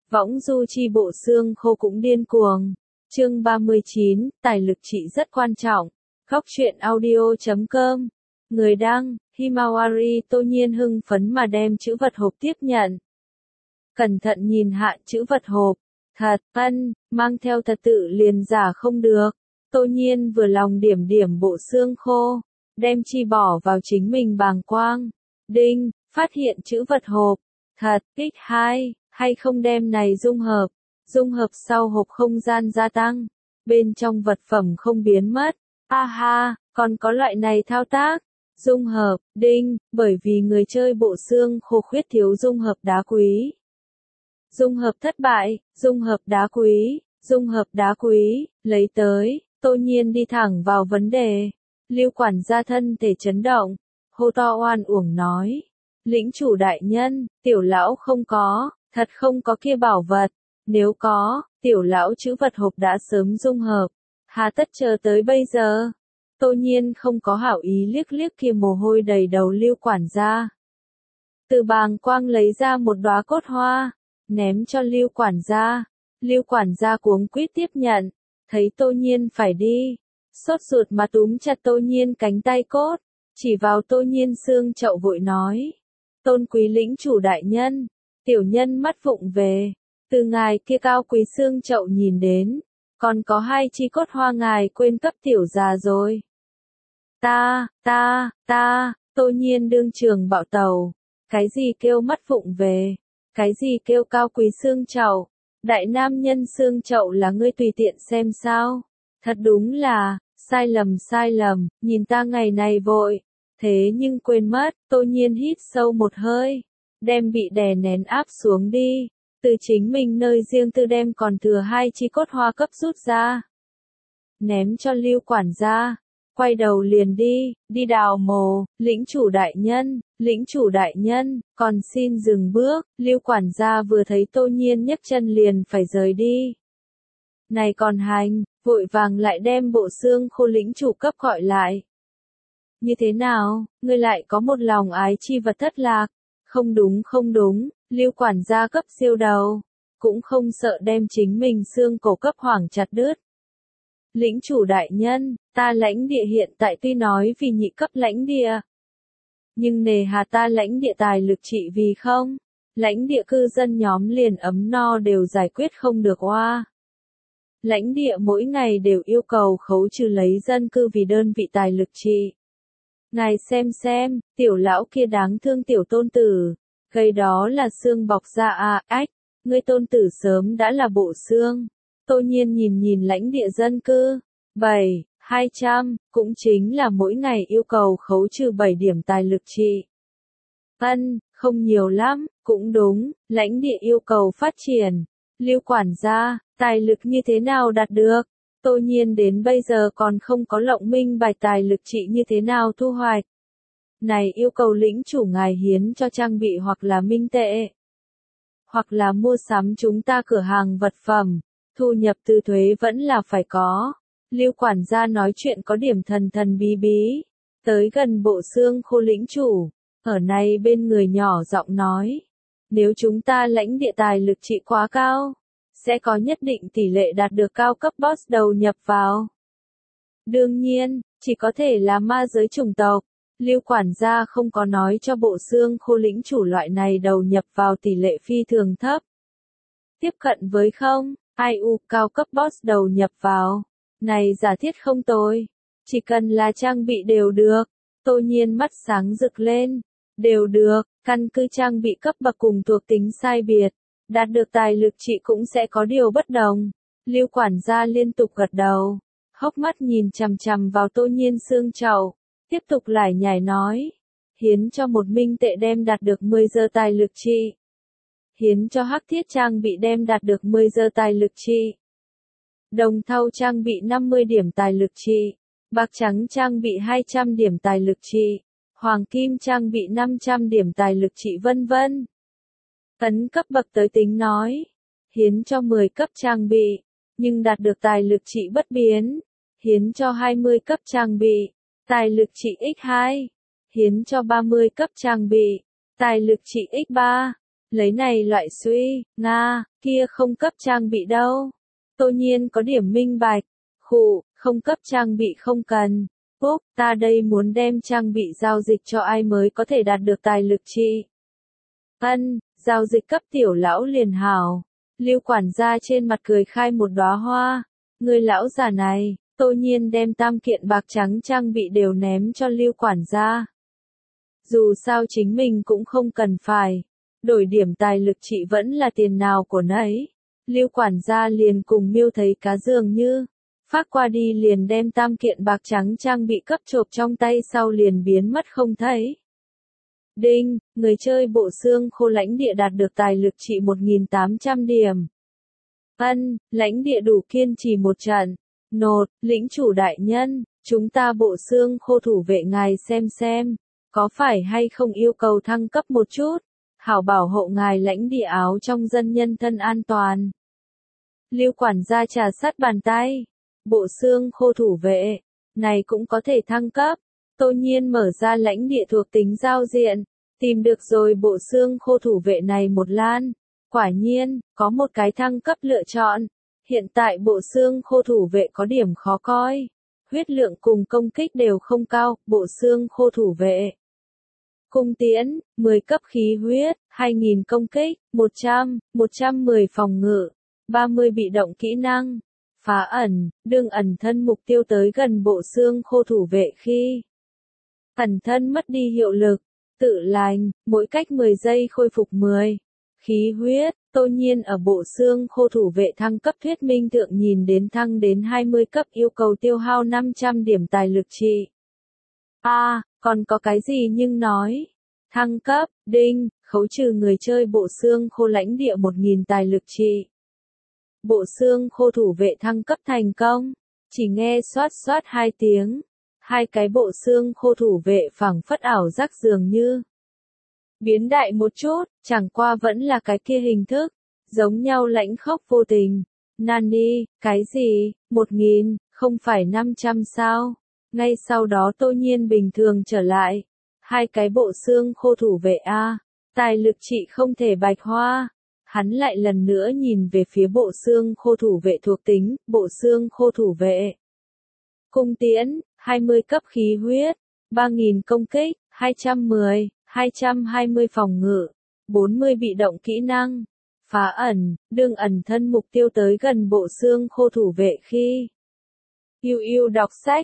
Võng du chi bộ xương khô cũng điên cuồng. Chương 39, tài lực trị rất quan trọng. Góc truyện audio.com. Người đăng, Himawari Tô Nhiên hưng phấn mà đem chữ vật hộp tiếp nhận. Cẩn thận nhìn hạ chữ vật hộp. Thật, mang theo thật tự liền giả không được. Tô Nhiên vừa lòng điểm điểm bộ xương khô, đem chi bỏ vào chính mình bàng quang. Đinh, phát hiện chữ vật hộp. Thật, x2, hay không đem này dung hợp sau hộp không gian gia tăng. Bên trong vật phẩm không biến mất. Aha, còn có loại này thao tác. Dung hợp, đinh, bởi vì người chơi bộ xương khô khuyết thiếu dung hợp đá quý. Dung hợp thất bại, dung hợp đá quý, lấy tới. Tô Nhiên đi thẳng vào vấn đề. Lưu quản gia thân thể chấn động, hô to oan uổng nói. Lĩnh chủ đại nhân, tiểu lão không có, thật không có kia bảo vật. Nếu có, tiểu lão chữ vật hộp đã sớm dung hợp. Hà tất chờ tới bây giờ. Tô Nhiên không có hảo ý liếc liếc kia mồ hôi đầy đầu Lưu quản gia. Từ bàng quang lấy ra một đóa cốt hoa, ném cho Lưu quản gia. Lưu quản gia cuống quýt tiếp nhận, thấy Tô Nhiên phải đi, sốt ruột mà túm chặt Tô Nhiên cánh tay cốt, chỉ vào Tô Nhiên xương chậu vội nói. Tôn quý lĩnh chủ đại nhân, tiểu nhân mắt vụng về, từ ngài kia cao quý xương chậu nhìn đến, còn có 2 chi cốt hoa ngài quên cấp tiểu già rồi. Tô Nhiên đương trường bạo tàu, cái gì kêu mắt vụng về, cái gì kêu cao quý xương chậu, đại nam nhân xương chậu là ngươi tùy tiện xem sao, thật đúng là, sai lầm, nhìn ta ngày này vội, thế nhưng quên mất. Tô Nhiên hít sâu một hơi, đem bị đè nén áp xuống đi, từ chính mình nơi riêng tư đem còn thừa 2 chi cốt hoa cấp rút ra, ném cho Lưu quản gia, quay đầu liền đi đào mồ. Lĩnh chủ đại nhân, còn xin dừng bước. Lưu quản gia vừa thấy Tô Nhiên nhấc chân liền phải rời đi. Này còn hành, vội vàng lại đem bộ xương khô lĩnh chủ cấp gọi lại. Như thế nào, ngươi lại có một lòng ái chi vật thất lạc? Không đúng, Lưu quản gia cấp siêu đầu, cũng không sợ đem chính mình xương cổ cấp hoảng chặt đứt. Lĩnh chủ đại nhân, ta lãnh địa hiện tại tuy nói vì nhị cấp lãnh địa, nhưng nề hà ta lãnh địa tài lực trị vì không, lãnh địa cư dân nhóm liền ấm no đều giải quyết không được oa. Lãnh địa mỗi ngày đều yêu cầu khấu trừ lấy dân cư vì đơn vị tài lực trị. Ngài xem, tiểu lão kia đáng thương tiểu tôn tử, gây đó là xương bọc ra ngươi tôn tử sớm đã là bộ xương. Tô Nhiên nhìn lãnh địa dân cư, 200, cũng chính là mỗi ngày yêu cầu khấu trừ 7 điểm tài lực trị. Không nhiều lắm, cũng đúng, lãnh địa yêu cầu phát triển. Lưu quản gia, tài lực như thế nào đạt được? Tô Nhiên đến bây giờ còn không có lộng minh bạch tài lực trị như thế nào thu hoạch. Này yêu cầu lĩnh chủ ngài hiến cho trang bị hoặc là minh tệ, hoặc là mua sắm chúng ta cửa hàng vật phẩm. Thu nhập từ thuế vẫn là phải có. Lưu quản gia nói chuyện có điểm thần bí. Tới gần bộ xương khô lĩnh chủ, ở này bên người nhỏ giọng nói. Nếu chúng ta lãnh địa tài lực trị quá cao, sẽ có nhất định tỷ lệ đạt được cao cấp boss đầu nhập vào. Đương nhiên, chỉ có thể là ma giới chủng tộc. Lưu quản gia không có nói cho bộ xương khô lĩnh chủ loại này đầu nhập vào tỷ lệ phi thường thấp. Tiếp cận với không, cao cấp boss đầu nhập vào. Này giả thiết không tồi. Chỉ cần là trang bị đều được. Tô Nhiên mắt sáng rực lên. Đều được, căn cứ trang bị cấp bậc cùng thuộc tính sai biệt. Đạt được tài lực trị cũng sẽ có điều bất đồng. Lưu quản gia liên tục gật đầu. Hốc mắt nhìn chằm vào Tô Nhiên xương chậu. Tiếp tục lải nhải nói. Hiến cho một minh tệ đem đạt được 10 giờ tài lực trị. Hiến cho hắc thiết trang bị đem đạt được 10 giờ tài lực trị. Đồng thau trang bị 50 điểm tài lực trị. Bạc trắng trang bị 200 điểm tài lực trị. Hoàng kim trang bị 500 điểm tài lực trị vân vân. Tấn cấp bậc tới tính nói. Hiến cho 10 cấp trang bị, nhưng đạt được tài lực trị bất biến. Hiến cho 20 cấp trang bị, tài lực trị x2. Hiến cho 30 cấp trang bị, tài lực trị x3. Lấy này loại suy, Nga, kia không cấp trang bị đâu. Tô Nhiên có điểm minh bạch. Khụ, không cấp trang bị không cần. Úc, ta đây muốn đem trang bị giao dịch cho ai mới có thể đạt được tài lực trị. Ân, giao dịch cấp tiểu lão liền hảo. Lưu quản gia trên mặt cười khai một đóa hoa. Người lão già này, Tô Nhiên đem tam kiện bạc trắng trang bị đều ném cho Lưu quản gia. Dù sao chính mình cũng không cần phải. Đổi điểm tài lực trị vẫn là tiền nào của nấy. Lưu quản gia liền cùng miêu thấy cá dường như. Phát qua đi liền đem tam kiện bạc trắng trang bị cấp chộp trong tay sau liền biến mất không thấy. Đinh, người chơi bộ xương khô lãnh địa đạt được tài lực trị 1.800 điểm. Ân, lãnh địa đủ kiên trì một trận. Nột, lĩnh chủ đại nhân, chúng ta bộ xương khô thủ vệ ngài xem, có phải hay không yêu cầu thăng cấp một chút, hảo bảo hộ ngài lãnh địa áo trong dân nhân thân an toàn. Lưu quản gia trà sát bàn tay, bộ xương khô thủ vệ, này cũng có thể thăng cấp. Tô Nhiên mở ra lãnh địa thuộc tính giao diện, tìm được rồi bộ xương khô thủ vệ này một lan. Quả nhiên, có một cái thăng cấp lựa chọn. Hiện tại bộ xương khô thủ vệ có điểm khó coi. Huyết lượng cùng công kích đều không cao, bộ xương khô thủ vệ. Cung tiễn, 10 cấp khí huyết, 2.000 công kích, 110 phòng ngự, 30 bị động kỹ năng. Phá ẩn, đương ẩn thân mục tiêu tới gần bộ xương khô thủ vệ khi ẩn thân mất đi hiệu lực. Tự lành, mỗi cách 10 giây khôi phục 10. Khí huyết, Tô Nhiên ở bộ xương khô thủ vệ thăng cấp thuyết minh thượng nhìn đến thăng đến 20 cấp yêu cầu tiêu hao 500 điểm tài lực trị. Còn có cái gì nhưng nói. Thăng cấp, đinh, khấu trừ người chơi bộ xương khô lãnh địa 1.000 tài lực trị. Bộ xương khô thủ vệ thăng cấp thành công. Chỉ nghe xoát xoát 2 tiếng. Hai cái bộ xương khô thủ vệ phẳng phất ảo giác dường như. Biến đại một chút, chẳng qua vẫn là cái kia hình thức. Giống nhau lãnh khốc vô tình. Nani, cái gì, 1.000, không phải 500 sao? Ngay sau đó Tô Nhiên bình thường trở lại. Hai cái bộ xương khô thủ vệ tài lực trị không thể bạch hoa. Hắn lại lần nữa nhìn về phía bộ xương khô thủ vệ thuộc tính, bộ xương khô thủ vệ. Cung tiễn, 20 cấp khí huyết, 3.000 công kích, 220 phòng ngự, 40 bị động kỹ năng. Phá ẩn, đương ẩn thân mục tiêu tới gần bộ xương khô thủ vệ khi. Yêu đọc sách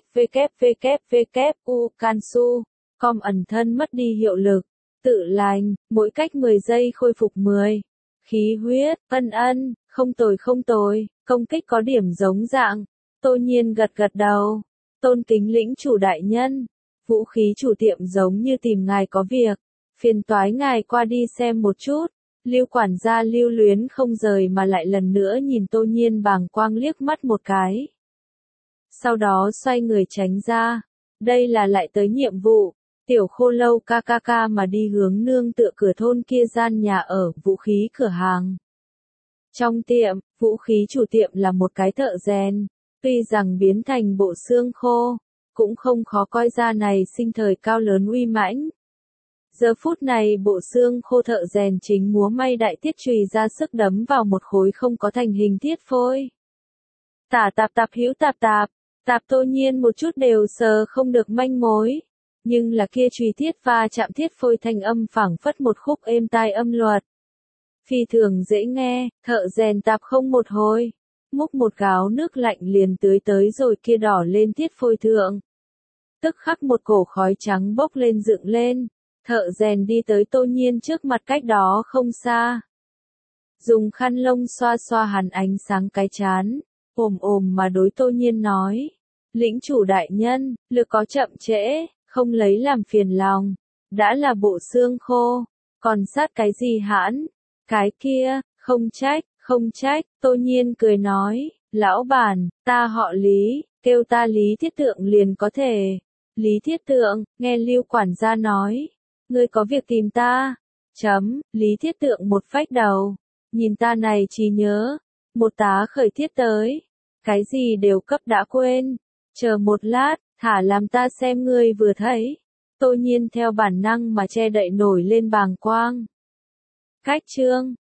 www Cansu.com ẩn thân mất đi hiệu lực. Tự lành, mỗi cách 10 giây khôi phục 10. Khí huyết, không tồi, công kích có điểm giống dạng. Tô Nhiên gật đầu. Tôn kính lĩnh chủ đại nhân. Vũ khí chủ tiệm giống như tìm ngài có việc. Phiền toái ngài qua đi xem một chút. Lưu quản gia lưu luyến không rời mà lại lần nữa nhìn Tô Nhiên bàng quang liếc mắt một cái. Sau đó xoay người tránh ra. Đây là lại tới nhiệm vụ. Tiểu khô lâu KKK mà đi hướng nương tựa cửa thôn kia gian nhà ở, vũ khí cửa hàng. Trong tiệm, vũ khí chủ tiệm là một cái thợ rèn. Tuy rằng biến thành bộ xương khô, cũng không khó coi ra này sinh thời cao lớn uy mãnh. Giờ phút này bộ xương khô thợ rèn chính múa may đại tiết chùy ra sức đấm vào một khối không có thành hình thiết phôi. Tạp hữu tạp Tô Nhiên một chút đều sờ không được manh mối. Nhưng là kia chùy thiết va chạm thiết phôi thanh âm phảng phất một khúc êm tai âm luật. Phi thường dễ nghe, thợ rèn tạp không một hồi. Múc một gáo nước lạnh liền tưới tới rồi kia đỏ lên thiết phôi thượng. Tức khắc một cổ khói trắng bốc lên dựng lên. Thợ rèn đi tới Tô Nhiên trước mặt cách đó không xa. Dùng khăn lông xoa xoa hắn ánh sáng cái chán. Ồm mà đối Tô Nhiên nói. Lĩnh chủ đại nhân, lực có chậm trễ, không lấy làm phiền lòng. Đã là bộ xương khô. Còn sát cái gì hãn? Cái kia, không trách, Tô Nhiên cười nói. Lão bản, ta họ Lý, kêu ta Lý Thiết Tượng liền có thể. Lý Thiết Tượng, nghe Lưu quản gia nói. Ngươi có việc tìm ta. Lý Thiết Tượng một phách đầu. Nhìn ta này trí nhớ. Một tá khởi thiết tới. Cái gì đều cấp đã quên. Chờ một lát, thả làm ta xem ngươi vừa thấy. Tô Nhiên theo bản năng mà che đậy nổi lên bàng quang. Cách chương